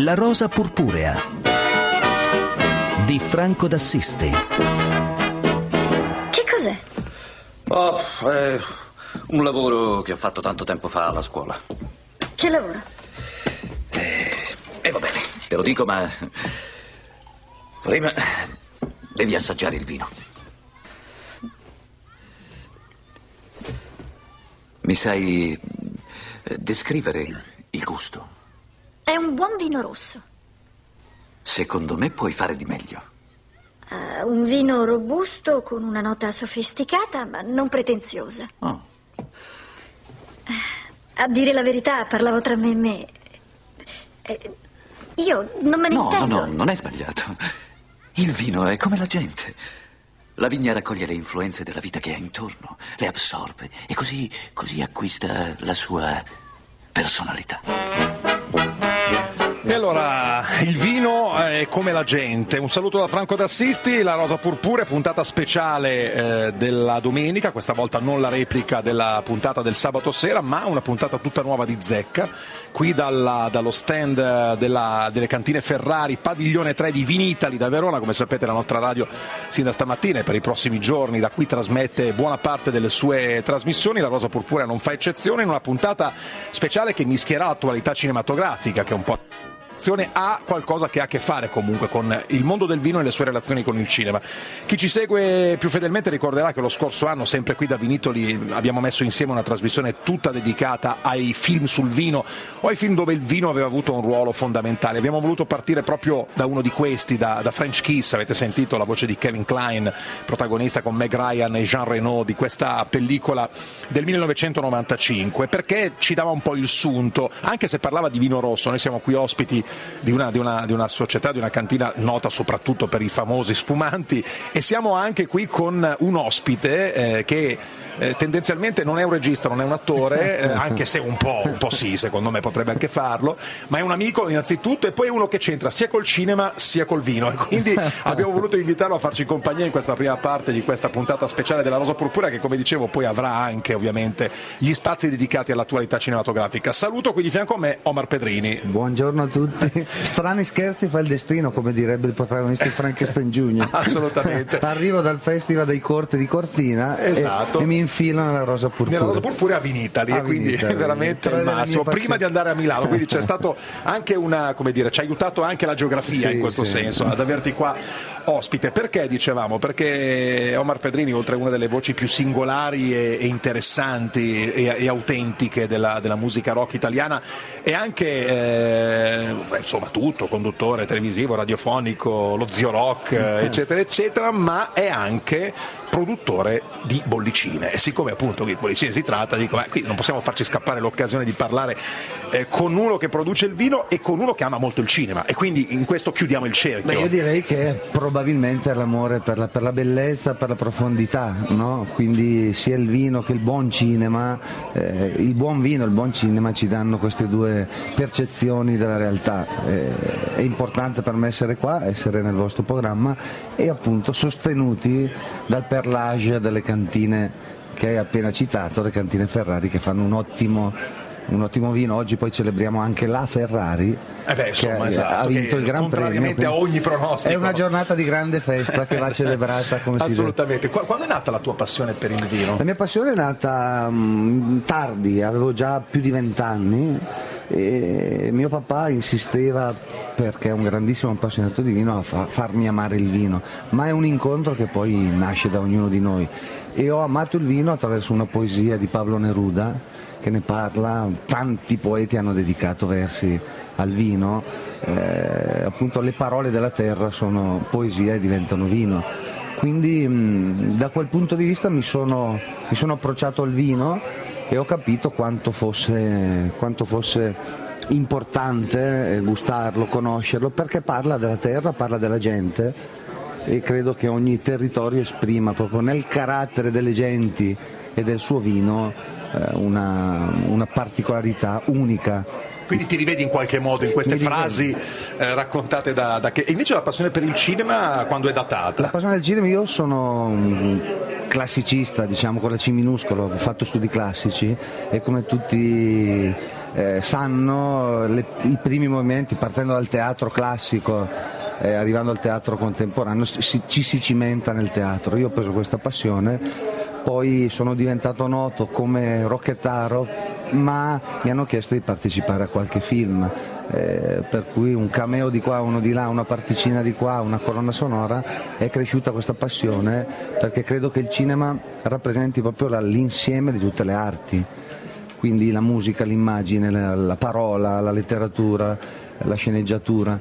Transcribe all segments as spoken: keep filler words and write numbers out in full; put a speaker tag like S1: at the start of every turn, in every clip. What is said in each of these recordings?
S1: La rosa purpurea di Franco d'Assisi.
S2: Che cos'è?
S3: Oh, è un lavoro che ho fatto tanto tempo fa alla scuola.
S2: Che lavoro?
S3: E eh, eh, va bene, te lo dico, ma prima devi assaggiare il vino. Mi sai descrivere il gusto?
S2: È un buon vino rosso.
S3: Secondo me puoi fare di meglio.
S2: Uh, un vino robusto con una nota sofisticata, ma non pretenziosa.
S3: Oh.
S2: A dire la verità, parlavo tra me e me. Eh, io non me ne
S3: no,
S2: intendo.
S3: No, no, non è sbagliato. Il vino è come la gente. La vigna raccoglie le influenze della vita che ha intorno, le assorbe e così, così acquista la sua personalità.
S4: E allora, il vino è come la gente. Un saluto da Franco d'Assisi, La rosa purpurea, puntata speciale eh, della domenica, questa volta non la replica della puntata del sabato sera, ma una puntata tutta nuova di zecca, qui dalla, dallo stand della, delle cantine Ferrari, padiglione tre di Vinitaly da Verona. Come sapete la nostra radio sin da stamattina e per i prossimi giorni da qui trasmette buona parte delle sue trasmissioni. La rosa purpurea non fa eccezione in una puntata speciale che mischierà l'attualità cinematografica, che è un po' ha qualcosa che ha a che fare comunque con il mondo del vino e le sue relazioni con il cinema. Chi ci segue più fedelmente ricorderà che lo scorso anno, sempre qui da Vinitaly, abbiamo messo insieme una trasmissione tutta dedicata ai film sul vino o ai film dove il vino aveva avuto un ruolo fondamentale. Abbiamo voluto partire proprio da uno di questi, da, da French Kiss. Avete sentito la voce di Kevin Kline, protagonista con Meg Ryan e Jean Reno di questa pellicola del millenovecentonovantacinque, perché ci dava un po' il sunto, anche se parlava di vino rosso. Noi siamo qui ospiti Di una, di, una, di una società, di una cantina nota soprattutto per i famosi spumanti, e siamo anche qui con un ospite eh, che eh, tendenzialmente non è un regista, non è un attore, eh, anche se un po', un po' sì, secondo me potrebbe anche farlo, ma è un amico innanzitutto e poi uno che c'entra sia col cinema sia col vino, e quindi abbiamo voluto invitarlo a farci compagnia in questa prima parte di questa puntata speciale della Rosa Purpurea, che come dicevo poi avrà anche ovviamente gli spazi dedicati all'attualità cinematografica. Saluto qui di fianco a me Omar Pedrini.
S5: Buongiorno a tutti. Strani scherzi fa il destino, come direbbe il protagonista di Frankenstein Junior
S4: Assolutamente.
S5: Arrivo dal Festival dei Corti di Cortina,
S4: esatto,
S5: e, e mi infilo nella Rosa Purpurea.
S4: Nella Rosa Purpurea a Vinitaly, e quindi è veramente il massimo. Prima di andare a Milano, quindi c'è stato anche una, come dire, ci ha aiutato anche la geografia, sì, in questo sì. senso, ad averti qua ospite. Perché dicevamo? Perché Omar Pedrini, oltre a una delle voci più singolari e, e interessanti e, e autentiche della, della musica rock italiana, è anche eh, insomma tutto, conduttore televisivo, radiofonico, lo zio rock, eccetera eccetera, ma è anche produttore di bollicine, e siccome appunto di bollicine si tratta, dico, ma qui non possiamo farci scappare l'occasione di parlare eh, con uno che produce il vino e con uno che ama molto il cinema, e quindi in questo chiudiamo il cerchio.
S5: Beh, io direi che probabilmente è l'amore per la, per la bellezza, per la profondità, no? Quindi sia il vino che il buon cinema, eh, il buon vino e il buon cinema ci danno queste due percezioni della realtà. Eh, è importante per me essere qua, essere nel vostro programma e appunto sostenuti dal perlage delle cantine che hai appena citato, le cantine Ferrari, che fanno un ottimo un ottimo vino. Oggi poi celebriamo anche la Ferrari,
S4: eh beh, insomma,
S5: che
S4: esatto,
S5: ha vinto
S4: che
S5: il Gran
S4: contrariamente
S5: Premio.
S4: a ogni pronostico.
S5: È una giornata di grande festa che va celebrata, come si dice.
S4: Assolutamente. Quando è nata la tua passione per il vino?
S5: La mia passione è nata um, tardi, avevo già più di vent'anni e mio papà insisteva, perché è un grandissimo appassionato di vino, a fa- farmi amare il vino, ma è un incontro che poi nasce da ognuno di noi, e ho amato il vino attraverso una poesia di Pablo Neruda che ne parla. Tanti poeti hanno dedicato versi al vino, eh, appunto le parole della terra sono poesia e diventano vino, quindi mh, da quel punto di vista mi sono, mi sono approcciato al vino e ho capito quanto fosse, quanto fosse importante gustarlo, conoscerlo, perché parla della terra, parla della gente, e credo che ogni territorio esprima proprio nel carattere delle genti e del suo vino eh, una, una particolarità unica.
S4: Quindi ti rivedi in qualche modo in queste frasi eh, raccontate da, da che... E invece la passione per il cinema quando è datata?
S5: La passione del cinema, io sono un classicista, diciamo con la C minuscola, ho fatto studi classici e come tutti eh, sanno le, i primi movimenti, partendo dal teatro classico, eh, arrivando al teatro contemporaneo, si, ci si cimenta nel teatro. Io ho preso questa passione, poi sono diventato noto come rocchettaro, ma mi hanno chiesto di partecipare a qualche film, eh, per cui un cameo di qua, uno di là, una particina di qua, una colonna sonora. È cresciuta questa passione perché credo che il cinema rappresenti proprio la, l'insieme di tutte le arti, quindi la musica, l'immagine, la, la parola, la letteratura, la sceneggiatura,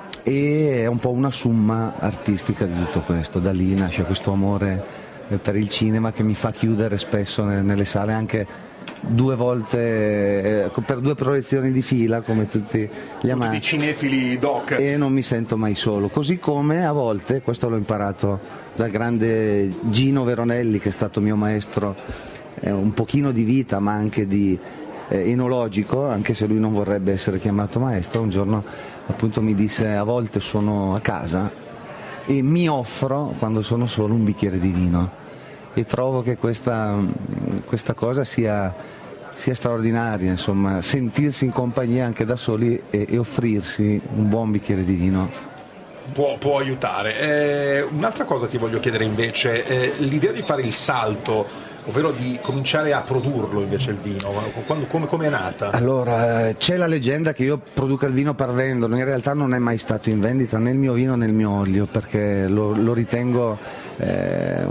S5: e è un po' una summa artistica di tutto questo. Da lì nasce questo amore per il cinema che mi fa chiudere spesso nelle sale, anche due volte, eh, per due proiezioni di fila, come tutti gli amanti,
S4: tutti i cinefili doc,
S5: e non mi sento mai solo. Così come a volte, questo l'ho imparato dal grande Gino Veronelli, che è stato mio maestro, eh, un pochino di vita ma anche di eh, enologico, anche se lui non vorrebbe essere chiamato maestro. Un giorno appunto mi disse: a volte sono a casa e mi offro, quando sono solo, un bicchiere di vino, e trovo che questa, questa cosa sia, sia straordinaria, insomma, sentirsi in compagnia anche da soli e, e offrirsi un buon bicchiere di vino.
S4: Può, può aiutare. Eh, un'altra cosa ti voglio chiedere invece, eh, l'idea di fare il salto, ovvero di cominciare a produrlo invece il vino, quando, come, come è nata?
S5: Allora, c'è la leggenda che io produca il vino per venderlo, in realtà non è mai stato in vendita né il mio vino né il mio olio, perché lo, lo ritengo, eh,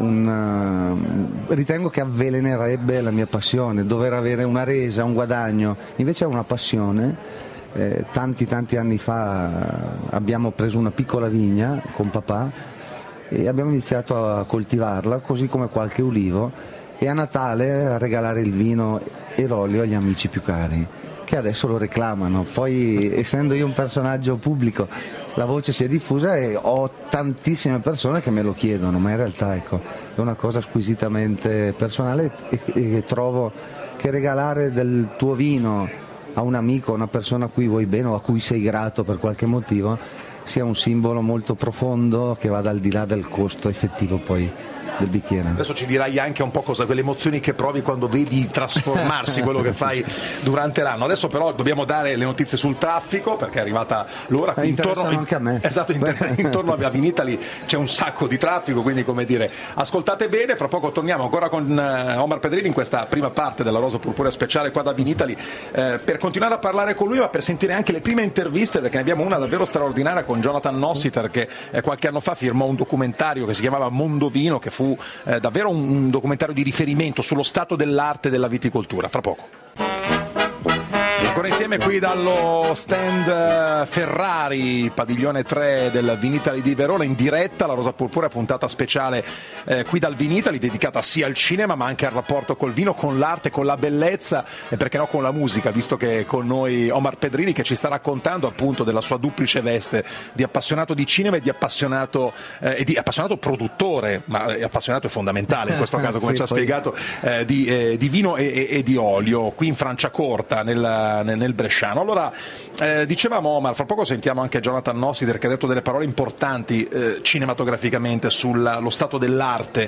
S5: un, ritengo che avvelenerebbe la mia passione, dover avere una resa, un guadagno. Invece è una passione. Eh, tanti tanti anni fa abbiamo preso una piccola vigna con papà e abbiamo iniziato a coltivarla, così come qualche ulivo, e a Natale a regalare il vino e l'olio agli amici più cari, che adesso lo reclamano. Poi, essendo io un personaggio pubblico, la voce si è diffusa e ho tantissime persone che me lo chiedono, ma in realtà, ecco, è una cosa squisitamente personale, e, e trovo che regalare del tuo vino a un amico, a una persona a cui vuoi bene o a cui sei grato per qualche motivo, sia un simbolo molto profondo che vada al di là del costo effettivo poi del bicchiere.
S4: Adesso ci dirai anche un po' cosa, quelle emozioni che provi quando vedi trasformarsi quello che fai durante l'anno. Adesso però dobbiamo dare le notizie sul traffico, perché è arrivata l'ora.
S5: Eh, intorno anche a me.
S4: Esatto, inter- intorno a Vinitaly c'è un sacco di traffico, quindi, come dire, ascoltate bene. Fra poco torniamo ancora con uh, Omar Pedrini in questa prima parte della Rosa Purpurea speciale qua da Vinitaly, eh, per continuare a parlare con lui, ma per sentire anche le prime interviste, perché ne abbiamo una davvero straordinaria con Jonathan Nossiter, che eh, qualche anno fa firmò un documentario che si chiamava Mondovino, che fu Eh, davvero un, un documentario di riferimento sullo stato dell'arte e della viticoltura. Fra poco. Ancora insieme qui dallo stand Ferrari, padiglione tre del Vinitaly di Verona, in diretta la Rosa Purpurea, puntata speciale eh, qui dal Vinitaly, dedicata sia al cinema ma anche al rapporto col vino, con l'arte, con la bellezza e perché no con la musica, visto che è con noi Omar Pedrini, che ci sta raccontando appunto della sua duplice veste di appassionato di cinema e di appassionato, eh, e di appassionato produttore, ma appassionato è fondamentale in questo caso, come sì, ci ha poi... spiegato, eh, di, eh, di vino e, e, e di olio qui in Franciacorta, nel nel Bresciano. Allora, eh, dicevamo Omar, fra poco sentiamo anche Jonathan Nossiter, che ha detto delle parole importanti eh, cinematograficamente sullo stato dell'arte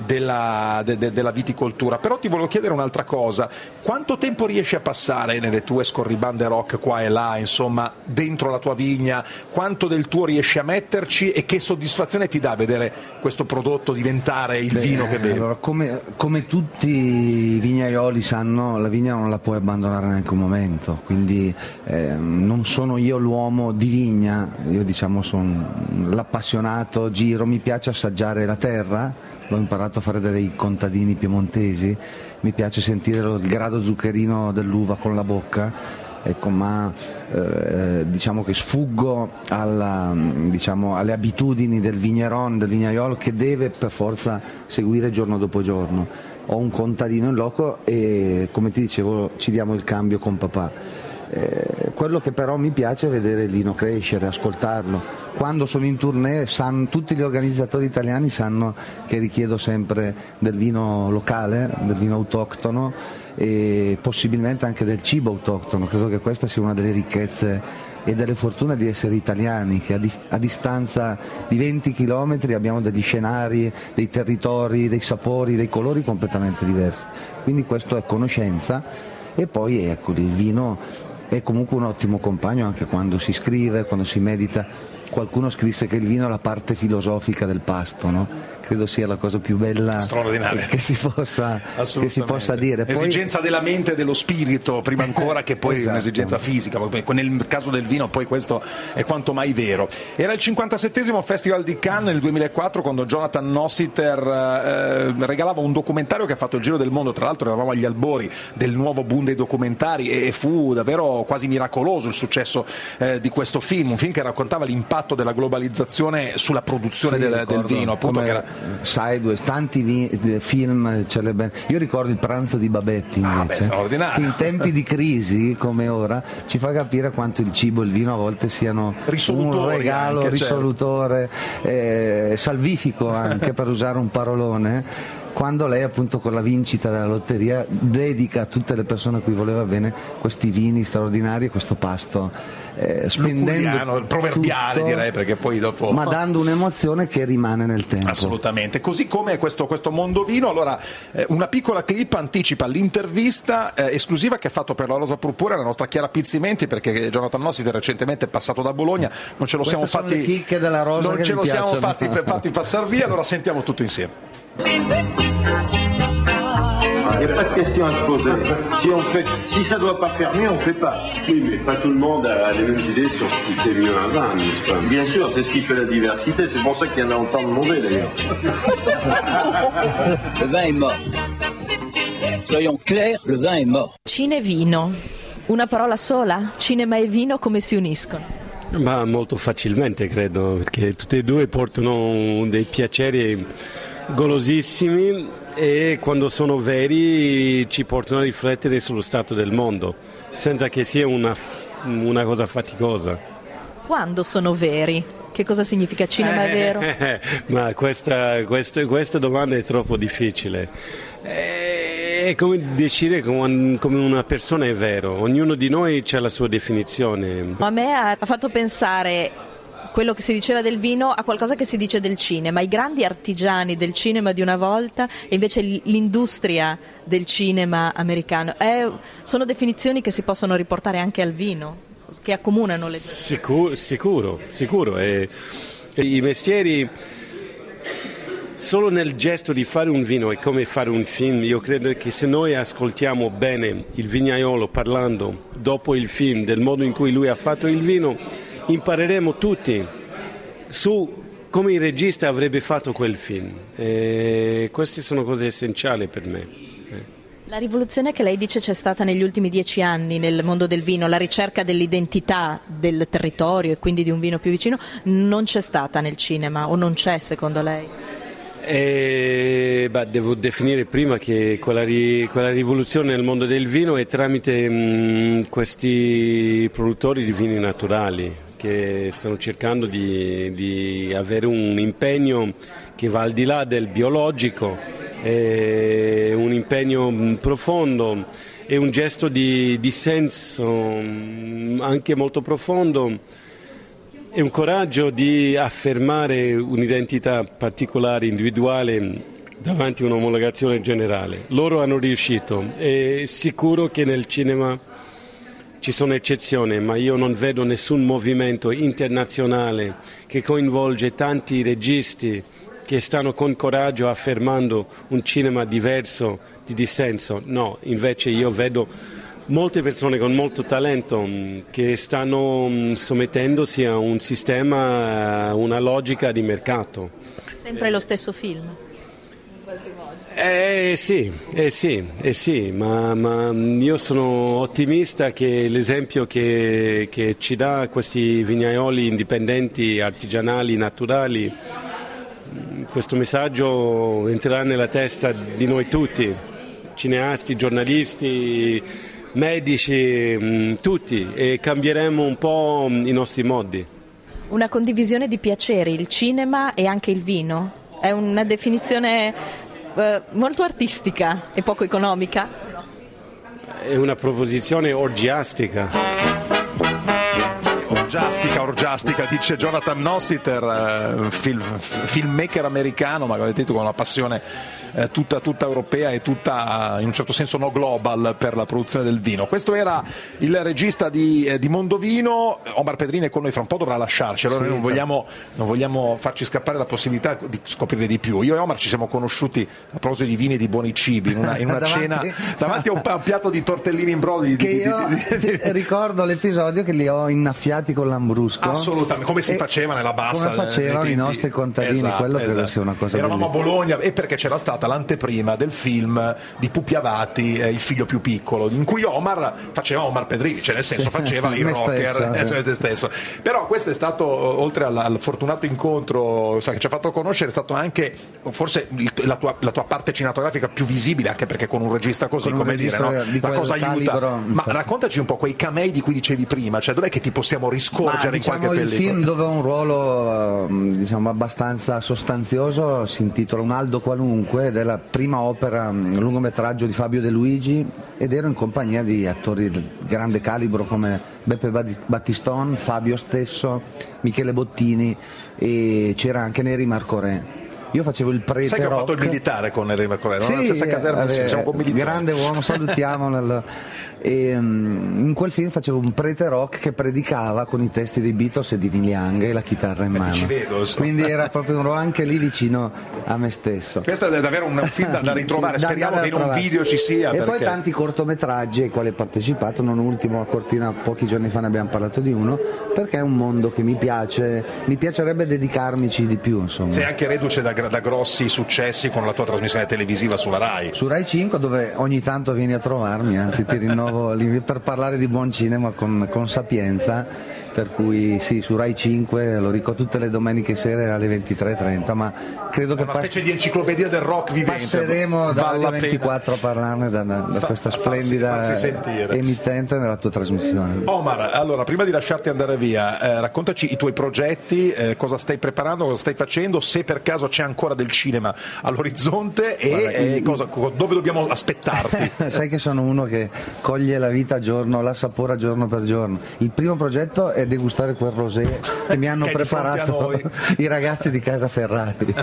S4: della, de, de, della viticoltura, però ti volevo chiedere un'altra cosa: quanto tempo riesci a passare nelle tue scorribande rock qua e là, insomma, dentro la tua vigna? Quanto del tuo riesci a metterci e che soddisfazione ti dà vedere questo prodotto diventare il Beh, vino che bevi?
S5: Allora, come, come tutti i vignaioli sanno, la vigna non la puoi abbandonare neanche un momento, quindi eh, non sono io l'uomo di vigna, io diciamo sono l'appassionato, giro, mi piace assaggiare la terra, l'ho imparato a fare dai contadini piemontesi, mi piace sentire il grado zuccherino dell'uva con la bocca, ecco, ma eh, diciamo che sfuggo alla, diciamo, alle abitudini del vigneron, del vignaiolo, che deve per forza seguire giorno dopo giorno. Ho un contadino in loco e, come ti dicevo, ci diamo il cambio con papà. Eh, quello che però mi piace è vedere il vino crescere, ascoltarlo. Quando sono in tournée, sanno, tutti gli organizzatori italiani sanno che richiedo sempre del vino locale, del vino autoctono e possibilmente anche del cibo autoctono. Credo che questa sia una delle ricchezze e delle fortune di essere italiani, che a, di, a distanza di venti chilometri abbiamo degli scenari, dei territori, dei sapori, dei colori completamente diversi. Quindi questo è conoscenza E poi ecco, il vino è comunque un ottimo compagno anche quando si scrive, quando si medita. Qualcuno scrisse che il vino è la parte filosofica del pasto, no? Credo sia la cosa più bella che si possa, che si possa dire. Poi...
S4: Esigenza della mente e dello spirito, prima ancora che poi
S5: esatto.
S4: Un'esigenza fisica. Nel caso del vino poi questo è quanto mai vero. Era il cinquantasettesimo Festival di Cannes nel duemilaquattro, quando Jonathan Nossiter eh, regalava un documentario che ha fatto il giro del mondo. Tra l'altro eravamo agli albori del nuovo boom dei documentari e fu davvero quasi miracoloso il successo eh, di questo film, un film che raccontava l'impatto della globalizzazione sulla produzione
S5: sì,
S4: del, del vino, appunto, che era...
S5: Sideways, tanti vi- film celebri. Io ricordo Il pranzo di Babette invece,
S4: ah, beh,
S5: che in tempi di crisi come ora ci fa capire quanto il cibo e il vino a volte siano un regalo
S4: anche,
S5: risolutore, certo. eh, salvifico anche per usare un parolone. Quando lei appunto con la vincita della lotteria dedica a tutte le persone a cui voleva bene questi vini straordinari e questo pasto, eh, spendendo
S4: proverbiale
S5: tutto,
S4: direi, perché poi dopo
S5: ma dando un'emozione che rimane nel tempo.
S4: Assolutamente, così come questo, questo mondo vino. Allora eh, una piccola clip anticipa l'intervista eh, esclusiva che ha fatto per la Rosa Purpurea la nostra Chiara Pizzimenti, perché Jonathan Nossiter recentemente è passato da Bologna, non ce lo
S5: Queste
S4: siamo
S5: sono
S4: fatti
S5: le chicche della Rosa,
S4: non
S5: che
S4: ce
S5: mi
S4: lo siamo
S5: piacciono.
S4: fatti, fatti passare via, allora sentiamo tutto insieme.
S6: Il n'y a pas de question à se poser. Si, on fait, si ça ne doit pas faire mieux, on ne fait pas. Oui, mais pas tout le monde a les mêmes idées sur ce qui fait mieux un vin, n'est-ce pas? Bien sûr, c'est ce qui fait la diversité. C'est pour ça qu'il y en a autant de mauvais, d'ailleurs.
S7: Le vin est mort. Soyons clairs, le vin est mort.
S8: Cine e vino. Una parola sola? Cinema e vino come si uniscono?
S9: Ma molto facilmente, credo, perché tutti e due portano dei piaceri golosissimi e quando sono veri ci portano a riflettere sullo stato del mondo, senza che sia una, una cosa faticosa.
S8: Quando sono veri? Che cosa significa cinema è vero?
S9: Eh, ma questa, questa, questa domanda è troppo difficile. È come decidere come una persona è vero. Ognuno di noi ha la sua definizione.
S8: A me ha fatto pensare quello che si diceva del vino a qualcosa che si dice del cinema. I grandi artigiani del cinema di una volta e invece l'industria del cinema americano. È, sono definizioni che si possono riportare anche al vino, che accomunano le due.
S9: Sicuro, sicuro, sicuro. E, e i mestieri, solo nel gesto di fare un vino è come fare un film. Io credo che se noi ascoltiamo bene il vignaiolo parlando dopo il film del modo in cui lui ha fatto il vino, impareremo tutti su come il regista avrebbe fatto quel film. E queste sono cose essenziali per me.
S8: La rivoluzione che lei dice c'è stata negli ultimi dieci anni nel mondo del vino, la ricerca dell'identità del territorio e quindi di un vino più vicino, non c'è stata nel cinema, o non c'è secondo lei?
S9: Eh, beh, devo definire prima che quella, ri, quella rivoluzione nel mondo del vino è tramite mh, questi produttori di vini naturali che stanno cercando di, di avere un impegno che va al di là del biologico, è un impegno profondo, è un gesto di, di senso anche molto profondo, è un coraggio di affermare un'identità particolare, individuale, davanti a un'omologazione generale. Loro hanno riuscito, è sicuro che nel cinema ci sono eccezioni, ma io non vedo nessun movimento internazionale che coinvolge tanti registi che stanno con coraggio affermando un cinema diverso, di dissenso. No, invece io vedo molte persone con molto talento che stanno sommettendosi a un sistema, a una logica di mercato.
S8: Sempre lo stesso film?
S9: Eh sì, eh sì, eh sì, ma, ma io sono ottimista che l'esempio che, che ci dà questi vignaioli indipendenti, artigianali, naturali, questo messaggio entrerà nella testa di noi tutti, cineasti, giornalisti, medici, tutti, e cambieremo un po' i nostri modi.
S8: Una condivisione di piaceri, il cinema e anche il vino? È una definizione eh, molto artistica e poco economica?
S9: È una proposizione orgiastica.
S4: Orgiastica, orgiastica, dice Jonathan Nossiter, film, filmmaker americano, ma avete detto con una passione eh, tutta, tutta europea e tutta in un certo senso no global per la produzione del vino. Questo era il regista di, eh, di Mondovino. Omar Pedrini è con noi, fra un po' dovrà lasciarci, allora sì, noi non vogliamo, non vogliamo farci scappare la possibilità di scoprire di più. Io e Omar ci siamo conosciuti a proposito di vini e di buoni cibi in una, in una davanti, cena davanti a un, a un piatto di tortellini in brodi
S5: che
S4: di,
S5: io
S4: di, di, di, di...
S5: ricordo l'episodio che li ho innaffiati con l'ambrusco.
S4: Assolutamente, come si faceva nella bassa,
S5: come facevano i nostri contadini, esatto, quello credo esatto. sia una cosa
S4: eravamo
S5: bellissima.
S4: A Bologna e perché c'era stata l'anteprima del film di Pupi Avati, eh, Il figlio più piccolo, in cui Omar faceva Omar Pedrini, cioè nel senso sì, faceva il rocker stesso, eh, cioè se stesso. Però questo è stato, oltre al, al fortunato incontro sai, che ci ha fatto conoscere, è stato anche forse il, la, tua, la tua parte cinematografica più visibile, anche perché con un regista così,
S5: con
S4: come dire, no? La cosa aiuta.
S5: Calibro,
S4: ma
S5: infatti.
S4: Raccontaci un po' quei camei di cui dicevi prima, cioè dov'è che ti possiamo riscorgere
S5: ma,
S4: in
S5: diciamo,
S4: qualche
S5: il
S4: pellicola?
S5: Il film dove ho un ruolo diciamo abbastanza sostanzioso si intitola Un Aldo qualunque ed è la prima opera, un lungometraggio di Fabio De Luigi, ed ero in compagnia di attori di grande calibro come Beppe Battiston, Fabio stesso, Michele Bottini, e c'era anche Neri Marcorè. Io facevo il prete
S4: Sai che
S5: rock.
S4: ho fatto il militare con Neri Marcorè, non
S5: sì,
S4: nella stessa caserma,
S5: eh,
S4: siamo con militare.
S5: Grande uomo, salutiamo. nel... e, um, in quel film facevo un prete rock che predicava con i testi dei Beatles e di Neil Young e la chitarra in mano.
S4: Ci vedo, so.
S5: Quindi era proprio un ruolo anche lì vicino a me stesso.
S4: Questo è davvero un film da, da ritrovare,
S5: sì,
S4: speriamo
S5: da,
S4: che
S5: da
S4: in un video ci sia.
S5: E
S4: perché...
S5: poi tanti cortometraggi ai quali ho partecipato, non ultimo a Cortina, pochi giorni fa ne abbiamo parlato di uno, perché è un mondo che mi piace, mi piacerebbe dedicarmici di più. Insomma.
S4: Sei anche reduce da, da grossi successi con la tua trasmissione televisiva sulla Rai.
S5: Su Rai cinque, dove ogni tanto vieni a trovarmi, anzi ti rinnovo per parlare di buon cinema con, con sapienza. Per cui sì, su Rai cinque lo ricordo tutte le domeniche sere alle ventitré e trenta, ma credo che
S4: una specie pas- di enciclopedia del rock vivente.
S5: Passeremo da Radio ventiquattro a parlarne da, da, da questa Fa, splendida farsi, farsi emittente nella tua trasmissione.
S4: Omar, allora prima di lasciarti andare via, eh, raccontaci i tuoi progetti, eh, cosa stai preparando, cosa stai facendo, se per caso c'è ancora del cinema all'orizzonte e Guarda, eh, il... cosa, dove dobbiamo aspettarti.
S5: Sai che sono uno che coglie la vita giorno, la sapora giorno per giorno. Il primo progetto è e degustare quel rosé che mi hanno che preparato i ragazzi di Casa Ferrari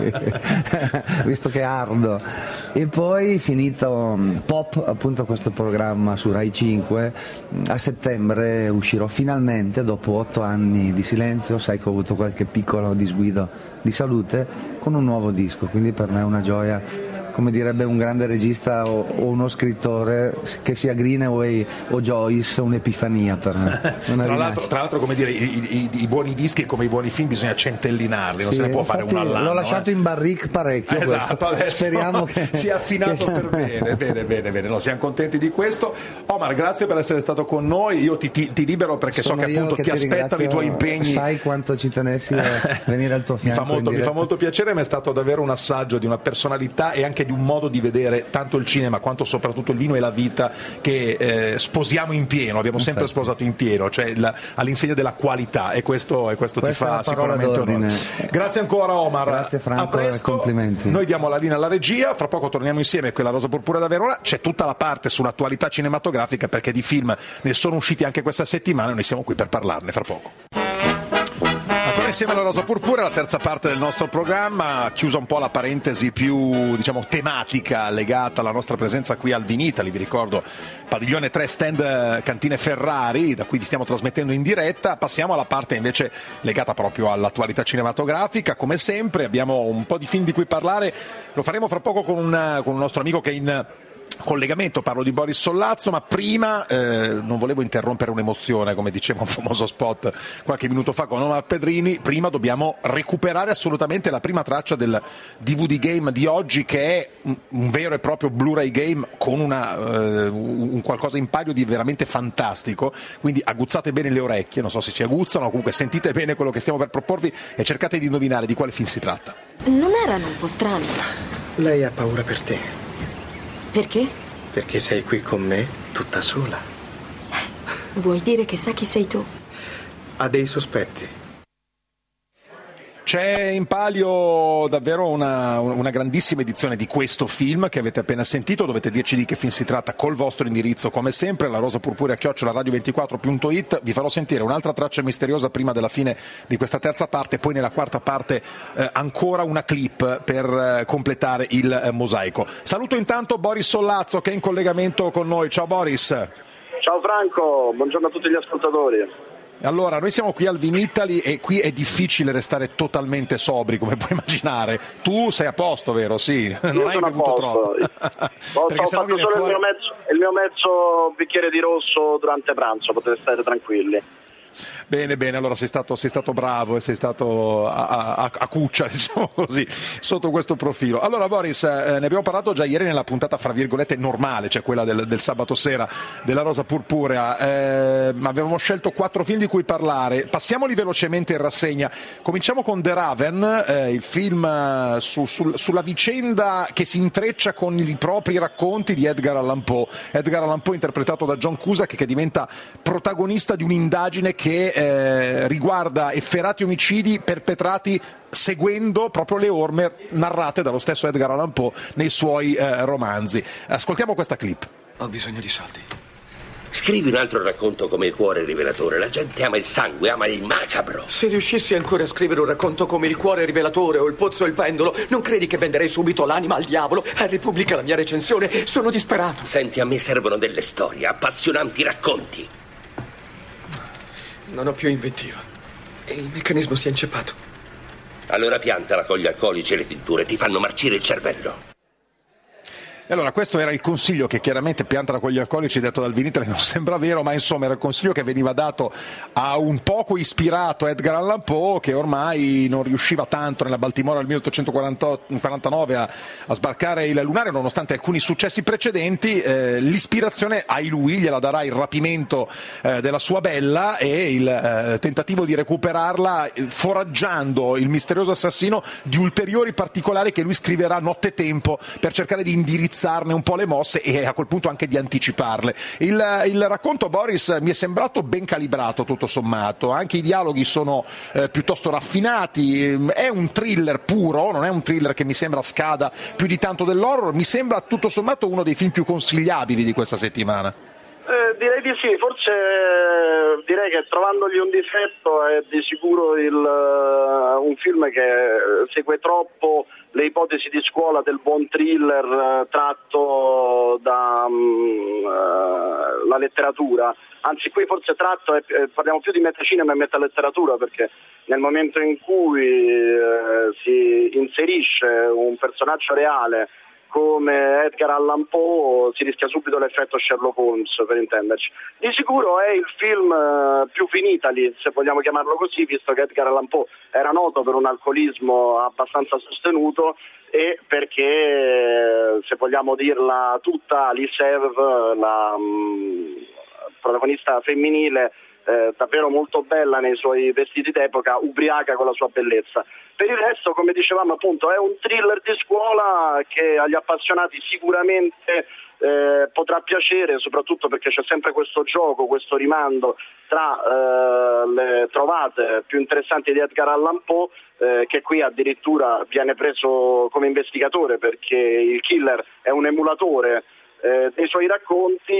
S5: visto che è ardo. E poi finito Pop, appunto questo programma su Rai cinque, a settembre uscirò finalmente dopo otto anni di silenzio, sai che ho avuto qualche piccolo disguido di salute, con un nuovo disco, quindi per me è una gioia, come direbbe un grande regista o, o uno scrittore, che sia Greenaway o Joyce, un'epifania per me.
S4: tra, l'altro, tra l'altro, come dire, i, i, i buoni dischi e come i buoni film bisogna centellinarli, non sì, se ne può fare uno all'anno.
S5: L'ho lasciato
S4: eh.
S5: in barrique parecchio.
S4: Esatto, adesso
S5: speriamo che
S4: sia affinato che... per bene, bene, bene, bene. No, siamo contenti di questo. Omar, grazie per essere stato con noi. Io ti, ti, ti libero perché Sono so che appunto che ti, ti aspettano i tuoi impegni.
S5: Sai quanto ci tenessi a venire al tuo fianco.
S4: Mi fa molto, mi fa molto piacere, ma è stato davvero un assaggio di una personalità e anche di un modo di vedere tanto il cinema quanto soprattutto il vino e la vita che eh, sposiamo in pieno, abbiamo sempre Infatti. sposato in pieno, cioè la, all'insegna della qualità, e questo, e questo ti fa sicuramente onore. Grazie ancora Omar.
S5: Grazie Franco,
S4: a presto.
S5: Complimenti.
S4: Noi diamo la linea alla regia, fra poco torniamo insieme con la Rosa Purpura da Verona, c'è tutta la parte sull'attualità cinematografica perché di film ne sono usciti anche questa settimana e noi siamo qui per parlarne fra poco. Ancora insieme alla Rosa Purpura, la terza parte del nostro programma, chiusa un po' la parentesi più diciamo tematica legata alla nostra presenza qui al Vinitaly. Vi ricordo Padiglione tre, stand Cantine Ferrari, da cui vi stiamo trasmettendo in diretta. Passiamo alla parte invece legata proprio all'attualità cinematografica. Come sempre abbiamo un po' di film di cui parlare, lo faremo fra poco con un, con un nostro amico che è in collegamento, parlo di Boris Sollazzo, ma prima eh, non volevo interrompere un'emozione, come diceva un famoso spot qualche minuto fa con Omar Pedrini. Prima dobbiamo recuperare assolutamente la prima traccia del D V D game di oggi, che è un, un vero e proprio Blu-ray game con una, eh, un qualcosa in palio di veramente fantastico, quindi aguzzate bene le orecchie, non so se ci aguzzano, o comunque sentite bene quello che stiamo per proporvi e cercate di indovinare di quale film si tratta.
S10: Non erano un po' strani?
S11: Lei ha paura per te.
S10: Perché?
S11: Perché sei qui con me, tutta sola.
S10: Vuoi dire che sa chi sei tu?
S11: Ha dei sospetti.
S4: C'è in palio davvero una, una grandissima edizione di questo film che avete appena sentito. Dovete dirci di che film si tratta col vostro indirizzo, come sempre, la rosa purpurea chiocciola radio ventiquattro punto it. Vi farò sentire un'altra traccia misteriosa prima della fine di questa terza parte, poi nella quarta parte eh, ancora una clip per eh, completare il eh, mosaico. Saluto intanto Boris Sollazzo che è in collegamento con noi. Ciao Boris.
S12: Ciao Franco, buongiorno a tutti gli ascoltatori.
S4: Allora, noi siamo qui al Vinitaly e qui è difficile restare totalmente sobri, come puoi immaginare. Tu sei a posto, vero? Sì, non
S12: Io
S4: hai bevuto troppo.
S12: Ho, ho fatto solo fuori... il, mio mezzo, il mio mezzo bicchiere di rosso durante pranzo, potete stare tranquilli.
S4: Bene, bene, allora sei stato, sei stato bravo e sei stato a, a, a cuccia, diciamo così, sotto questo profilo. Allora Boris, eh, ne abbiamo parlato già ieri nella puntata fra virgolette normale, cioè quella del, del sabato sera della Rosa Purpurea, eh, avevamo scelto quattro film di cui parlare, passiamoli velocemente in rassegna. Cominciamo con The Raven, eh, il film su, su, sulla vicenda che si intreccia con i propri racconti di Edgar Allan Poe. Edgar Allan Poe interpretato da John Cusack, che diventa protagonista di un'indagine che Eh, riguarda efferati omicidi perpetrati seguendo proprio le orme narrate dallo stesso Edgar Allan Poe nei suoi eh, romanzi. Ascoltiamo questa clip.
S13: Ho bisogno di soldi.
S14: Scrivi un altro racconto come Il cuore rivelatore. La gente ama il sangue, ama il macabro.
S13: Se riuscissi ancora a scrivere un racconto come Il cuore rivelatore o Il pozzo e il pendolo, non credi che venderei subito l'anima al diavolo? Harry pubblica la mia recensione. Sono disperato.
S14: Senti, a me servono delle storie, appassionanti racconti.
S13: Non ho più inventiva. E il meccanismo si è inceppato.
S14: Allora piantala con gli alcolici e le tinture, ti fanno marcire il cervello.
S4: E allora questo era il consiglio che chiaramente piantala con gli alcolici detto dal Vinitaly non sembra vero, ma insomma era il consiglio che veniva dato a un poco ispirato Edgar Allan Poe, che ormai non riusciva tanto nella Baltimora del milleottocentoquarantanove a, a sbarcare il lunario nonostante alcuni successi precedenti. Eh, l'ispirazione a lui gliela darà il rapimento eh, della sua bella e il eh, tentativo di recuperarla eh, foraggiando il misterioso assassino di ulteriori particolari che lui scriverà nottetempo per cercare di indirizzare un po' le mosse e a quel punto anche di anticiparle. Il, il racconto, Boris, mi è sembrato ben calibrato tutto sommato, anche i dialoghi sono eh, piuttosto raffinati, è un thriller puro, non è un thriller che mi sembra scada più di tanto dell'horror, mi sembra tutto sommato uno dei film più consigliabili di questa settimana.
S12: Eh, direi di sì, forse eh, direi che trovandogli un difetto è di sicuro il, uh, un film che segue troppo le ipotesi di scuola del buon thriller uh, tratto dalla um, uh, letteratura, anzi qui forse tratto è, eh, parliamo più di metacinema e metaletteratura, perché nel momento in cui uh, si inserisce un personaggio reale come Edgar Allan Poe si rischia subito l'effetto Sherlock Holmes, per intenderci. Di sicuro è il film uh, più Vinitaly, se vogliamo chiamarlo così, visto che Edgar Allan Poe era noto per un alcolismo abbastanza sostenuto e perché, se vogliamo dirla tutta, Alice Eve, la um, protagonista femminile, Eh, davvero molto bella nei suoi vestiti d'epoca, ubriaca con la sua bellezza. Per il resto, come dicevamo appunto, è un thriller di scuola che agli appassionati sicuramente eh, potrà piacere, soprattutto perché c'è sempre questo gioco, questo rimando tra eh, le trovate più interessanti di Edgar Allan Poe, eh, che qui addirittura viene preso come investigatore perché il killer è un emulatore Eh, dei suoi racconti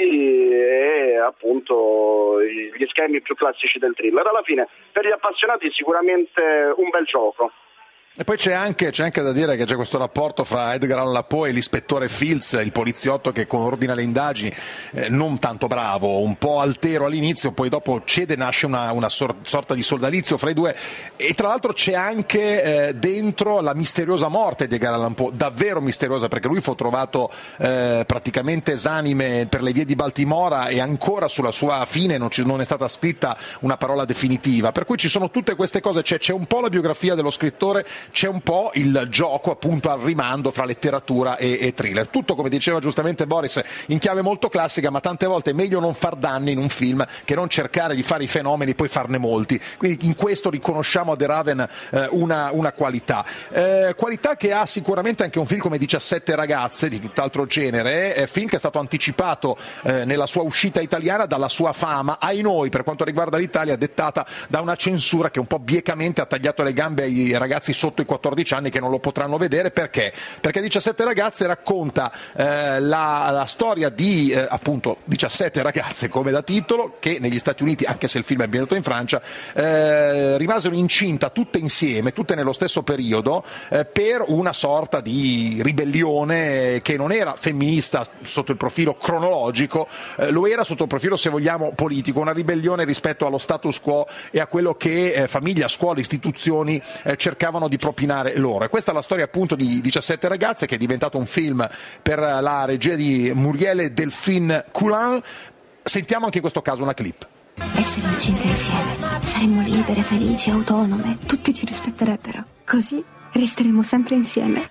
S12: e appunto gli schemi più classici del thriller. Alla fine, per gli appassionati, sicuramente un bel gioco.
S4: E poi c'è anche, c'è anche da dire che c'è questo rapporto fra Edgar Allan Poe e l'ispettore Fields, il poliziotto che coordina le indagini, eh, non tanto bravo, un po' altero all'inizio, poi dopo cede, nasce una, una sor- sorta di sodalizio fra i due, e tra l'altro c'è anche eh, dentro la misteriosa morte di Edgar Allan Poe, davvero misteriosa, perché lui fu trovato eh, praticamente esanime per le vie di Baltimora e ancora sulla sua fine non, ci, non è stata scritta una parola definitiva, per cui ci sono tutte queste cose, c'è, c'è un po' la biografia dello scrittore c'è un po' il gioco appunto al rimando fra letteratura e, e thriller. Tutto, come diceva giustamente Boris, in chiave molto classica, ma tante volte è meglio non far danni in un film che non cercare di fare i fenomeni e poi farne molti. Quindi in questo riconosciamo a De Raven eh, una, una qualità. Eh, qualità che ha sicuramente anche un film come diciassette ragazze, di tutt'altro genere, eh, film che è stato anticipato eh, nella sua uscita italiana dalla sua fama, ai noi per quanto riguarda l'Italia, dettata da una censura che un po' biecamente ha tagliato le gambe ai ragazzi sotto i quattordici anni che non lo potranno vedere. Perché? Perché diciassette ragazze racconta eh, la, la storia di eh, appunto diciassette ragazze, come da titolo, che negli Stati Uniti, anche se il film è ambientato in Francia, eh, rimasero incinta tutte insieme, tutte nello stesso periodo, eh, per una sorta di ribellione che non era femminista sotto il profilo cronologico, eh, lo era sotto il profilo, se vogliamo, politico, una ribellione rispetto allo status quo e a quello che eh, famiglia, scuole, istituzioni eh, cercavano di propinare loro. E questa è la storia appunto di diciassette ragazze, che è diventato un film per la regia di Muriel Delphine Coulin. Sentiamo anche in questo caso una clip.
S15: Essere incinte insieme, saremmo libere, felici, autonome, tutti ci rispetterebbero. Così resteremo sempre insieme.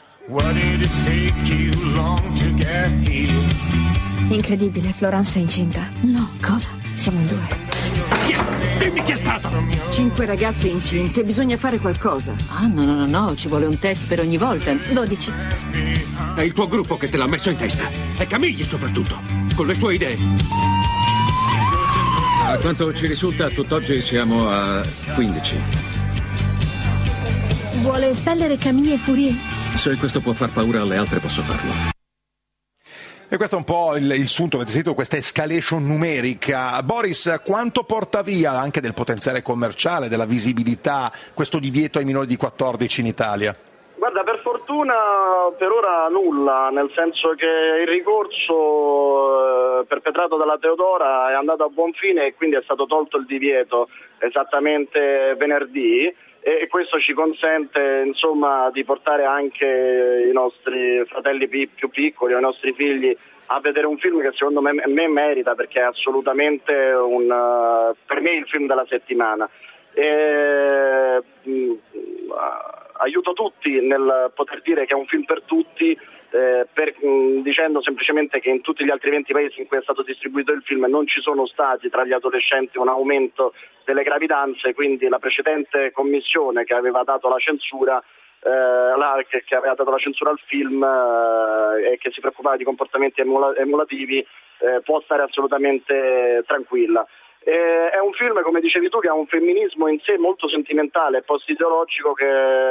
S15: Incredibile, Florence è incinta. No, cosa? Siamo in due.
S14: Dimmi chi è stato!
S16: Cinque ragazze incinte, bisogna fare qualcosa.
S17: Ah, no, no, no, no, ci vuole un test per ogni volta.
S15: Dodici.
S14: È il tuo gruppo che te l'ha messo in testa. E Camigli soprattutto, con le sue idee.
S18: A quanto ci risulta, a tutt'oggi siamo a quindici.
S15: Vuole espellere Camille e Fourier?
S18: Se questo può far paura alle altre, posso farlo.
S4: E questo è un po' il, il sunto, avete sentito questa escalation numerica. Boris, quanto porta via anche del potenziale commerciale, della visibilità, questo divieto ai minori di quattordici in Italia?
S12: Guarda, per fortuna per ora nulla, nel senso che il ricorso eh, perpetrato dalla Teodora è andato a buon fine e quindi è stato tolto il divieto esattamente venerdì. E questo ci consente, insomma, di portare anche i nostri fratelli più piccoli o i nostri figli a vedere un film che secondo me, me merita, perché è assolutamente un, uh, per me il film della settimana. E, mh, aiuto tutti nel poter dire che è un film per tutti, eh, per, mh, dicendo semplicemente che in tutti gli altri venti paesi in cui è stato distribuito il film non ci sono stati tra gli adolescenti un aumento delle gravidanze, quindi la precedente commissione che aveva dato la censura eh, la, che, che aveva dato la censura al film eh, e che si preoccupava di comportamenti emula, emulativi eh, può stare assolutamente tranquilla. Eh, è un film, come dicevi tu, che ha un femminismo in sé molto sentimentale e post-ideologico che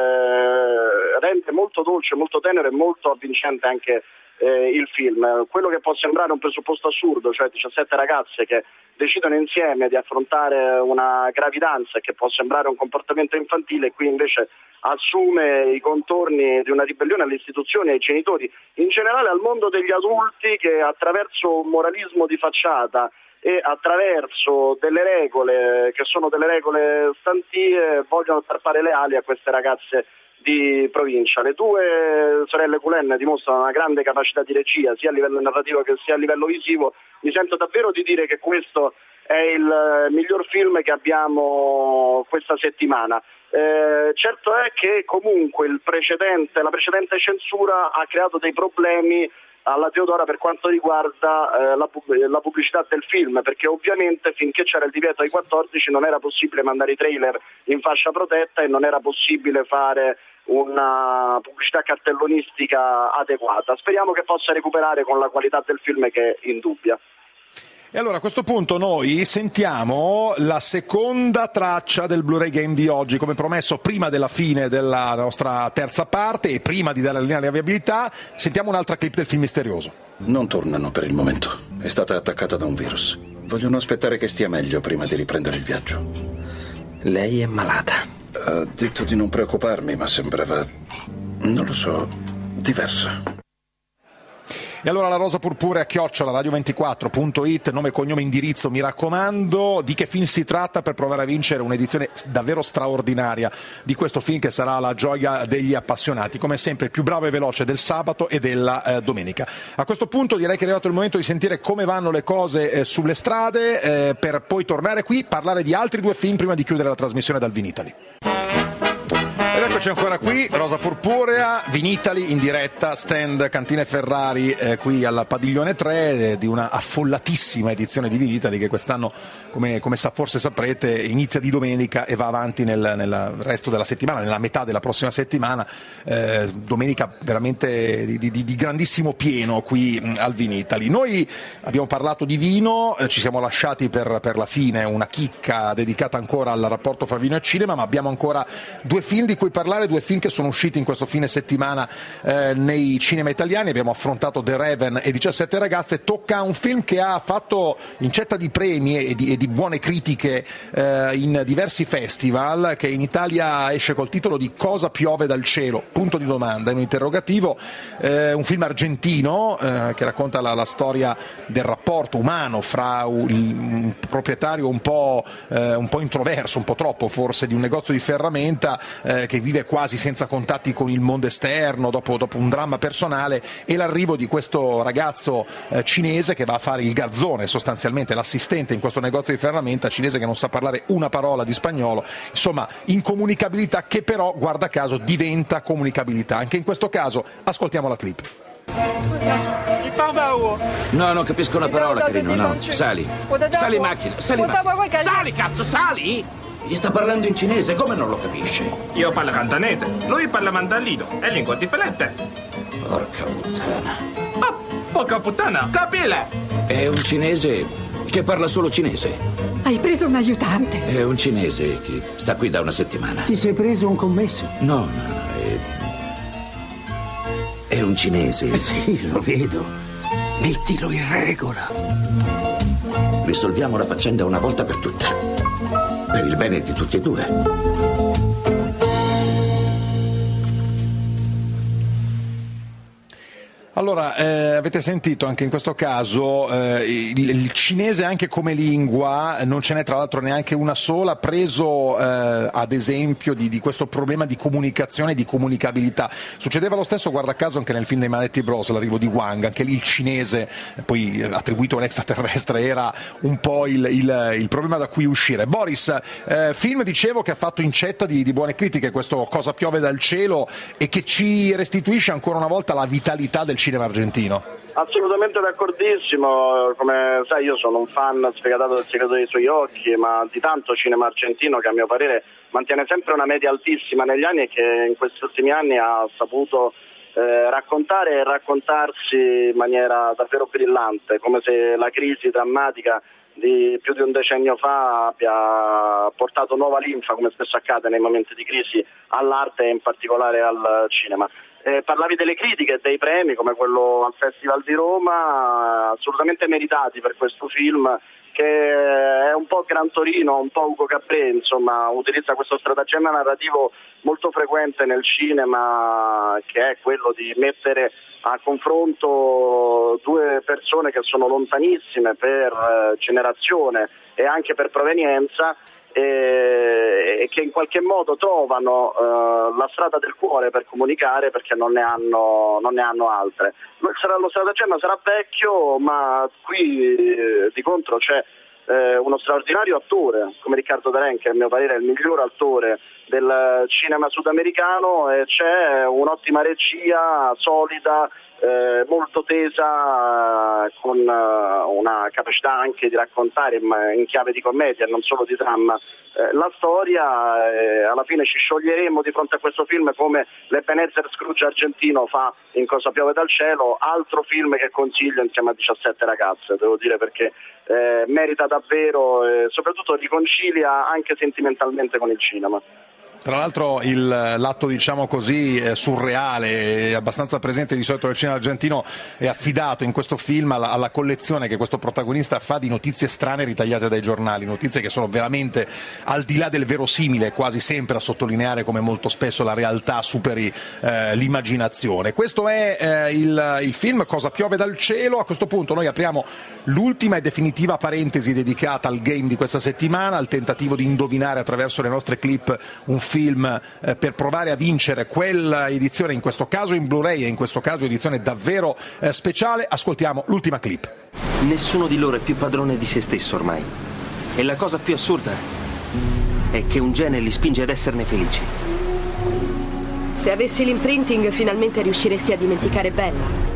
S12: rende molto dolce, molto tenero e molto avvincente anche eh, il film. Quello che può sembrare un presupposto assurdo, cioè diciassette ragazze che decidono insieme di affrontare una gravidanza, che può sembrare un comportamento infantile, qui invece assume i contorni di una ribellione alle istituzioni e ai genitori, in generale al mondo degli adulti, che attraverso un moralismo di facciata e attraverso delle regole che sono delle regole stantie vogliono tarpare le ali a queste ragazze di provincia. Le due sorelle Coulin dimostrano una grande capacità di regia sia a livello narrativo che sia a livello visivo. Mi sento davvero di dire che questo è il miglior film che abbiamo questa settimana. Eh, certo è che comunque il precedente, la precedente censura ha creato dei problemi alla Teodora per quanto riguarda eh, la, la pubblicità del film, perché ovviamente finché c'era il divieto ai quattordici non era possibile mandare i trailer in fascia protetta e non era possibile fare una pubblicità cartellonistica adeguata. Speriamo che possa recuperare con la qualità del film, che è indubbia.
S4: E allora a questo punto noi sentiamo la seconda traccia del Blu-ray Game di oggi, come promesso prima della fine della nostra terza parte e prima di dare la linea di viabilità. Sentiamo un'altra clip del film misterioso.
S18: Non tornano per il momento, è stata attaccata da un virus. Vogliono aspettare che stia meglio prima di riprendere il viaggio.
S11: Lei è malata.
S18: Ha detto di non preoccuparmi, ma sembrava, non lo so, diversa.
S4: E allora la rosa purpurea chiocciola radio ventiquattro punto it, nome, cognome, indirizzo, mi raccomando. Di che film si tratta per provare a vincere un'edizione davvero straordinaria di questo film che sarà la gioia degli appassionati, come sempre il più bravo e veloce del sabato e della eh, domenica. A questo punto direi che è arrivato il momento di sentire come vanno le cose eh, sulle strade eh, per poi tornare qui, parlare di altri due film prima di chiudere la trasmissione dal Vinitaly. Ed ecco Eccoci ancora qui, Rosa Purpurea, Vinitaly in diretta, stand Cantine Ferrari eh, qui al Padiglione tre eh, di una affollatissima edizione di Vinitaly che quest'anno, come, come sa, forse saprete, inizia di domenica e va avanti nel, nel resto della settimana, nella metà della prossima settimana, eh, domenica veramente di, di, di grandissimo pieno qui mh, al Vinitaly. Noi abbiamo parlato di vino, eh, ci siamo lasciati per, per la fine una chicca dedicata ancora al rapporto fra vino e cinema, ma abbiamo ancora due film di cui parlare, due film che sono usciti in questo fine settimana eh, nei cinema italiani. Abbiamo affrontato The Raven e diciassette ragazze, tocca a un film che ha fatto incetta di premi e di, e di buone critiche eh, in diversi festival, che in Italia esce col titolo di Cosa piove dal cielo, punto di domanda, è un interrogativo, eh, un film argentino eh, che racconta la, la storia del rapporto umano fra un, un proprietario un po', eh, un po' introverso, un po' troppo forse, di un negozio di ferramenta eh, che vive quasi senza contatti con il mondo esterno dopo, dopo un dramma personale, e l'arrivo di questo ragazzo eh, cinese che va a fare il garzone, sostanzialmente l'assistente in questo negozio di ferramenta, cinese che non sa parlare una parola di spagnolo, insomma incomunicabilità che però guarda caso diventa comunicabilità. Anche in questo caso ascoltiamo la clip.
S19: No, non capisco una parola, carino, no. Sali. Sali in macchina, sali in macchina. Sali, cazzo, sali! Gli sta parlando in cinese, come non lo capisce?
S20: Io parlo cantonese, lui parla mandalino, è lingua differente.
S19: Porca puttana.
S20: Ma porca puttana, capile!
S19: È un cinese che parla solo cinese.
S21: Hai preso un aiutante.
S19: È un cinese che sta qui da una settimana.
S21: Ti sei preso un commesso?
S19: No, no, no, è... È un cinese.
S21: Sì, lo vedo. Mettilo in regola.
S19: Risolviamo la faccenda una volta per tutte. Per il bene di tutti e due.
S4: Allora, eh, avete sentito anche in questo caso eh, il, il cinese anche come lingua, non ce n'è tra l'altro neanche una sola, preso eh, ad esempio di, di questo problema di comunicazione e di comunicabilità. Succedeva lo stesso, guarda caso, anche nel film dei Manetti Bros, l'arrivo di Wang, anche lì il cinese, poi attribuito a un extraterrestre, era un po' il, il, il problema da cui uscire. Boris, eh, film dicevo che ha fatto incetta di, di buone critiche, questo Cosa piove dal cielo, e che ci restituisce ancora una volta la vitalità del cinema argentino.
S12: Assolutamente d'accordissimo, come sai io sono un fan sfegatato del Segreto dei suoi occhi, ma di tanto cinema argentino che a mio parere mantiene sempre una media altissima negli anni e che in questi ultimi anni ha saputo eh, raccontare e raccontarsi in maniera davvero brillante, come se la crisi drammatica di più di un decennio fa abbia portato nuova linfa, come spesso accade nei momenti di crisi, all'arte e in particolare al cinema. Eh, parlavi delle critiche e dei premi come quello al Festival di Roma, assolutamente meritati per questo film che è un po' Gran Torino, un po' Ugo Cabré, insomma utilizza questo stratagemma narrativo molto frequente nel cinema, che è quello di mettere a confronto due persone che sono lontanissime per eh, generazione e anche per provenienza, e che in qualche modo trovano uh, la strada del cuore per comunicare, perché non ne hanno, non ne hanno altre. Sarà, lo stratagemma sarà vecchio, ma qui eh, di contro c'è eh, uno straordinario attore come Riccardo Darín, che a mio parere è il miglior attore del cinema sudamericano, e c'è un'ottima regia solida, eh, molto tesa, eh, con eh, una capacità anche di raccontare ma in chiave di commedia e non solo di dramma eh, la storia. Eh, alla fine ci scioglieremo di fronte a questo film come l'Ebenezer Scrooge argentino fa in Cosa piove dal cielo, altro film che consiglio insieme a diciassette ragazze, devo dire, perché eh, merita davvero e eh, soprattutto riconcilia anche sentimentalmente con il cinema.
S4: Tra l'altro il, l'atto, diciamo così, surreale, abbastanza presente di solito nel cinema argentino, è affidato in questo film alla, alla collezione che questo protagonista fa di notizie strane ritagliate dai giornali, notizie che sono veramente al di là del verosimile, quasi sempre a sottolineare come molto spesso la realtà superi eh, l'immaginazione. Questo è eh, il, il film Cosa piove dal cielo. A questo punto noi apriamo l'ultima e definitiva parentesi dedicata al game di questa settimana, al tentativo di indovinare attraverso le nostre clip un film film eh, per provare a vincere quella edizione, in questo caso in Blu-ray e in questo caso edizione davvero eh, speciale. Ascoltiamo l'ultima clip.
S11: Nessuno di loro è più padrone di se stesso ormai, e la cosa più assurda è che un gene li spinge ad esserne felici.
S10: Se avessi l'imprinting finalmente riusciresti a dimenticare Bella.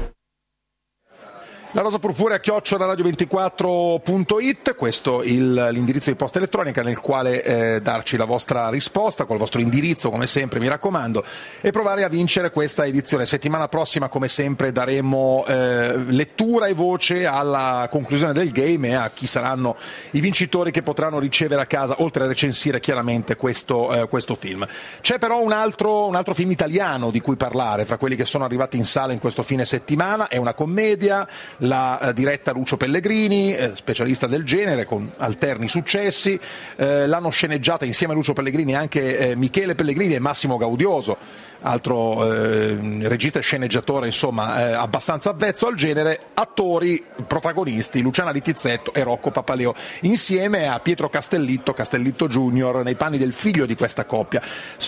S4: La rosa purpurea chiocciola radio ventiquattro punto it, questo il, l'indirizzo di posta elettronica nel quale eh, darci la vostra risposta col vostro indirizzo, come sempre, mi raccomando, e provare a vincere questa edizione. Settimana prossima, come sempre, daremo eh, lettura e voce alla conclusione del game e a chi saranno i vincitori che potranno ricevere a casa, oltre a recensire chiaramente questo, eh, questo film. C'è però un altro, un altro film italiano di cui parlare, fra quelli che sono arrivati in sala in questo fine settimana. È una commedia, la eh, diretta Lucio Pellegrini, eh, specialista del genere con alterni successi, eh, l'hanno sceneggiata insieme a Lucio Pellegrini anche eh, Michele Pellegrini e Massimo Gaudioso, altro eh, regista e sceneggiatore, insomma, eh, abbastanza avvezzo al genere. Attori protagonisti Luciana Littizzetto e Rocco Papaleo, insieme a Pietro Castellitto, Castellitto Junior, nei panni del figlio di questa coppia.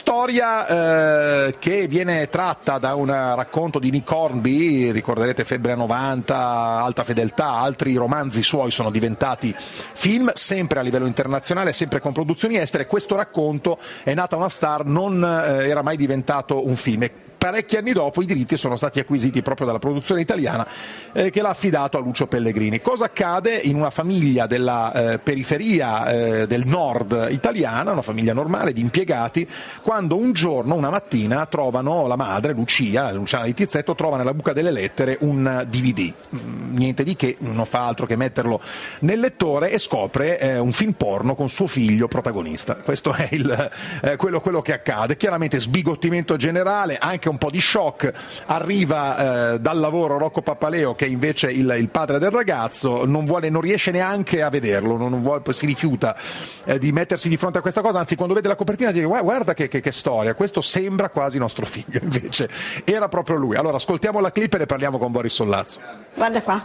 S4: Storia eh, che viene tratta da un racconto di Nick Hornby, ricorderete Febbre a novanta, Alta fedeltà, altri romanzi suoi sono diventati film, sempre a livello internazionale, sempre con produzioni estere. Questo racconto È nata una star non eh, era mai diventato un film. E parecchi anni dopo i diritti sono stati acquisiti proprio dalla produzione italiana eh, che l'ha affidato a Lucio Pellegrini. Cosa accade in una famiglia della eh, periferia eh, del nord italiana, una famiglia normale di impiegati, quando un giorno, una mattina, trovano la madre, Lucia, Luciana Littizzetto, trova nella buca delle lettere un D V D. Niente di che, non fa altro che metterlo nel lettore e scopre eh, un film porno con suo figlio protagonista. Questo è il, eh, quello, quello che accade. Chiaramente sbigottimento generale, anche un po' di shock. Arriva eh, dal lavoro Rocco Papaleo, che è invece il, il padre del ragazzo, non vuole, non riesce neanche a vederlo, non, non vuole, si rifiuta eh, di mettersi di fronte a questa cosa, anzi quando vede la copertina dice guarda che, che, che storia, questo sembra quasi nostro figlio, invece era proprio lui. Allora ascoltiamo la clip e ne parliamo con Boris Sollazzo.
S1: Guarda qua.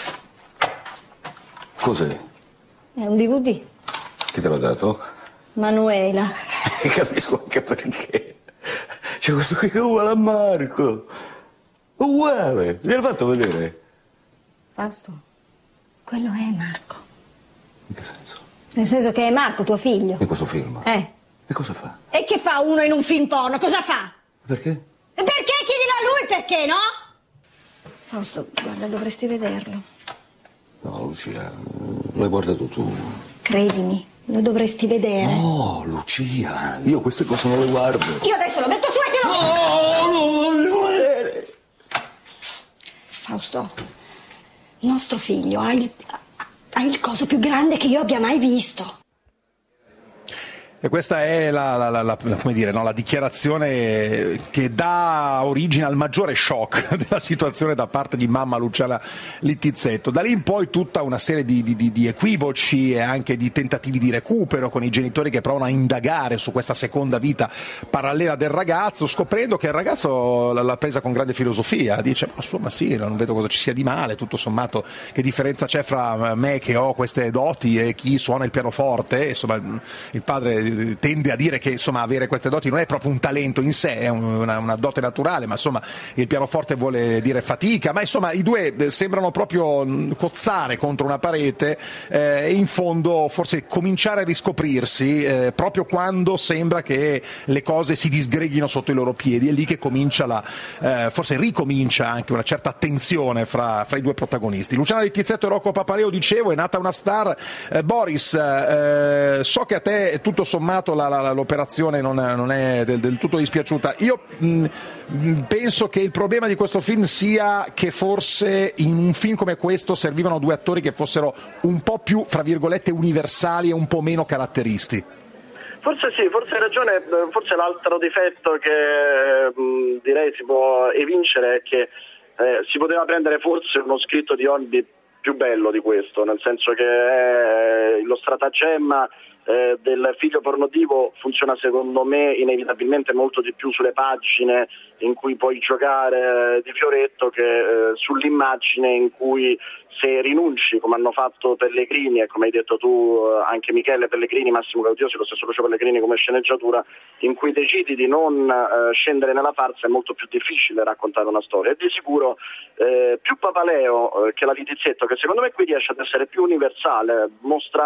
S22: Cos'è?
S1: È un D V D.
S22: Chi te l'ha dato?
S1: Manuela.
S22: Capisco anche perché. C'è questo qui che è uguale a Marco. Uguale. Mi l'ha fatto vedere?
S1: Fausto, quello è Marco.
S22: In che senso?
S1: Nel senso che è Marco, tuo figlio.
S22: In questo film?
S1: Eh.
S22: E cosa fa?
S1: E che fa uno in un film porno? Cosa fa?
S22: Perché?
S1: Perché? Chiedilo a lui perché, no? Fausto, guarda, dovresti vederlo.
S22: No, Lucia, l'hai guardato tu.
S1: Credimi, lo dovresti vedere.
S22: No, Lucia, io queste cose non le guardo.
S1: Io adesso lo metto su e te lo...
S22: No, non lo voglio vedere.
S1: Fausto, nostro figlio ha il, ha il coso più grande che io abbia mai visto.
S4: E questa è la, la, la, la, come dire, no, la dichiarazione che dà origine al maggiore shock della situazione da parte di mamma Luciana Littizzetto. Da lì in poi tutta una serie di, di, di equivoci e anche di tentativi di recupero con i genitori che provano a indagare su questa seconda vita parallela del ragazzo, scoprendo che il ragazzo l'ha presa con grande filosofia. Dice, ma insomma sì, non vedo cosa ci sia di male, tutto sommato che differenza c'è fra me che ho queste doti e chi suona il pianoforte. Insomma, il padre tende a dire che insomma avere queste doti non è proprio un talento in sé, è una, una dote naturale, ma insomma il pianoforte vuole dire fatica, ma insomma i due sembrano proprio cozzare contro una parete eh, e in fondo forse cominciare a riscoprirsi eh, proprio quando sembra che le cose si disgreghino sotto i loro piedi. È lì che comincia la, eh, forse ricomincia anche una certa attenzione fra, fra i due protagonisti. Luciana Littizzetto e Rocco Papaleo, dicevo, È nata una star. eh, Boris, eh, so che a te tutto sommato La, la, l'operazione non è, non è del, del tutto dispiaciuta. Io mh, penso che il problema di questo film sia che forse in un film come questo servivano due attori che fossero un po' più, fra virgolette, universali e un po' meno caratteristi.
S12: Forse sì, forse hai ragione. Forse l'altro difetto che mh, direi si può evincere è che eh, si poteva prendere forse uno scritto di Hornby più bello di questo, nel senso che eh, lo stratagemma Eh, del figlio pornotivo funziona secondo me inevitabilmente molto di più sulle pagine in cui puoi giocare eh, di fioretto che eh, sull'immagine in cui, se rinunci come hanno fatto Pellegrini e come hai detto tu eh, anche Michele Pellegrini, Massimo Gaudioso, lo stesso Lucio Pellegrini come sceneggiatura, in cui decidi di non eh, scendere nella farsa, è molto più difficile raccontare una storia. E di sicuro eh, più Papaleo eh, che la Littizzetto, che secondo me qui riesce ad essere più universale, mostra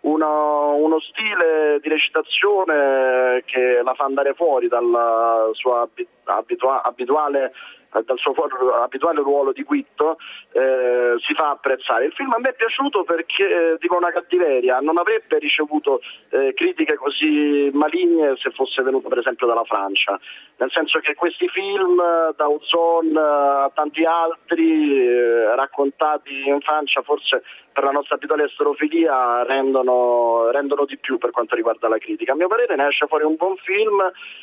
S12: uno, uno stile di recitazione che la fa andare fuori dalla sua abitua- abituale dal suo abituale ruolo di Guitto, eh, si fa apprezzare. Il film a me è piaciuto perché, eh, dico una cattiveria, non avrebbe ricevuto eh, critiche così maligne se fosse venuto per esempio dalla Francia, nel senso che questi film, da Ozon a tanti altri, eh, raccontati in Francia, forse per la nostra abituale esterofilia rendono, rendono di più per quanto riguarda la critica. A mio parere ne esce fuori un buon film,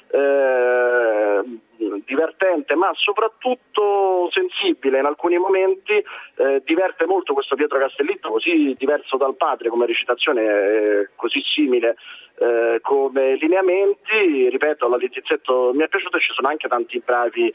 S12: eh, divertente ma soprattutto sensibile in alcuni momenti, eh, diverte molto questo Pietro Castellitto, così diverso dal padre come recitazione, eh, così simile eh, come lineamenti. Ripeto, la Littizzetto mi è piaciuto e ci sono anche tanti bravi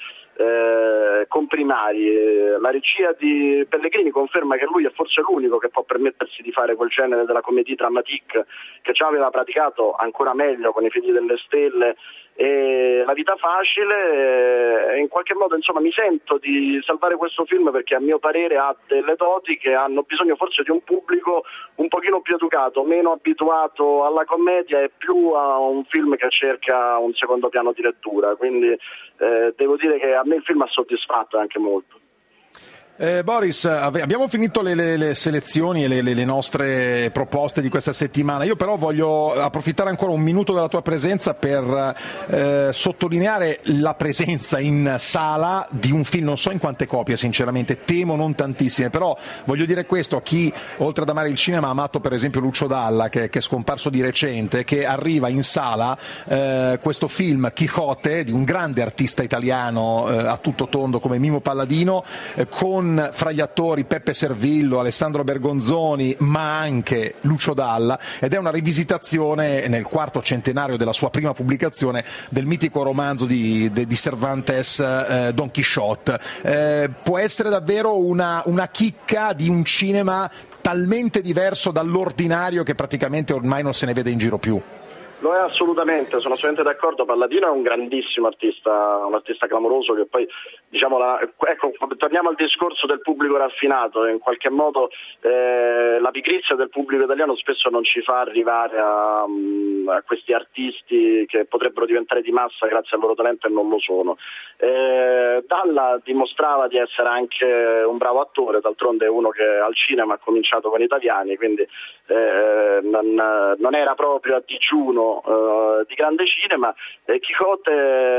S12: eh, comprimari. La regia di Pellegrini conferma che lui è forse l'unico che può permettersi di fare quel genere della comédie dramatique che già aveva praticato ancora meglio con I figli delle stelle e La vita facile, e in qualche modo insomma mi sento di salvare questo film perché a mio parere ha delle doti che hanno bisogno forse di un pubblico un pochino più educato, meno abituato alla commedia e più a un film che cerca un secondo piano di lettura, quindi eh, devo dire che a me il film ha soddisfatto anche molto.
S4: Eh, Boris, abbiamo finito le, le, le selezioni e le, le, le nostre proposte di questa settimana. Io però voglio approfittare ancora un minuto della tua presenza per eh, sottolineare la presenza in sala di un film, non so in quante copie sinceramente, temo non tantissime, però voglio dire questo a chi oltre ad amare il cinema ha amato per esempio Lucio Dalla, che, che è scomparso di recente, che arriva in sala eh, questo film Quixote di un grande artista italiano eh, a tutto tondo come Mimo Palladino, eh, con fra gli attori Peppe Servillo, Alessandro Bergonzoni, ma anche Lucio Dalla, ed è una rivisitazione nel quarto centenario della sua prima pubblicazione del mitico romanzo di, di, di Cervantes, eh, Don Quixote. Eh, può essere davvero una, una chicca di un cinema talmente diverso dall'ordinario che praticamente ormai non se ne vede in giro più.
S12: Lo è assolutamente, sono assolutamente d'accordo. Palladino è un grandissimo artista, un artista clamoroso che poi, diciamo, la, ecco, torniamo al discorso del pubblico raffinato, in qualche modo eh, la pigrizia del pubblico italiano spesso non ci fa arrivare a, a questi artisti che potrebbero diventare di massa grazie al loro talento e non lo sono. Eh, Dalla dimostrava di essere anche un bravo attore, d'altronde è uno che al cinema ha cominciato con Italiani, quindi eh, non, non era proprio a digiuno Uh, di grande cinema. eh, Quixote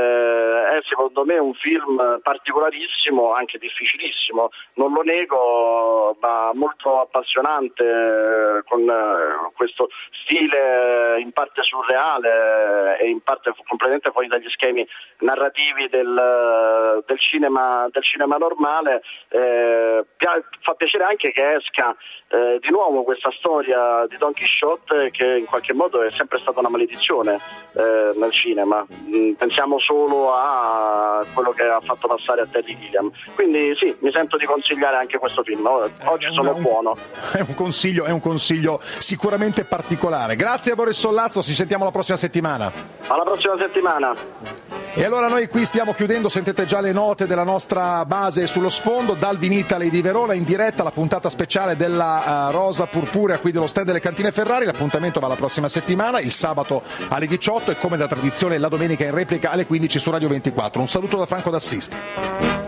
S12: è secondo me un film particolarissimo, anche difficilissimo, non lo nego, ma molto appassionante, eh, con uh, questo stile in parte surreale e in parte completamente fuori dagli schemi narrativi del, del, cinema, del cinema normale. Eh, fa piacere anche che esca eh, di nuovo questa storia di Don Quixote, che in qualche modo è sempre stata una maledizione eh, nel cinema. Pensiamo solo a quello che ha fatto passare a Terry Gilliam, quindi sì, mi sento di consigliare anche questo film. Oggi sono
S4: un,
S12: buono.
S4: È un consiglio, è un consiglio sicuramente particolare. Grazie a Boris Sollazzo, ci sentiamo la prossima settimana.
S12: Alla prossima settimana.
S4: E allora noi qui stiamo chiudendo, sentite già le note della nostra base sullo sfondo, dal Vinitaly di Verona in diretta, la puntata speciale della uh, Rosa Purpurea qui dello stand delle Cantine Ferrari. L'appuntamento va la prossima settimana, il sabato alle diciotto e come da tradizione la domenica in replica alle quindici su Radio ventiquattro. Un saluto da Franco D'Assisti.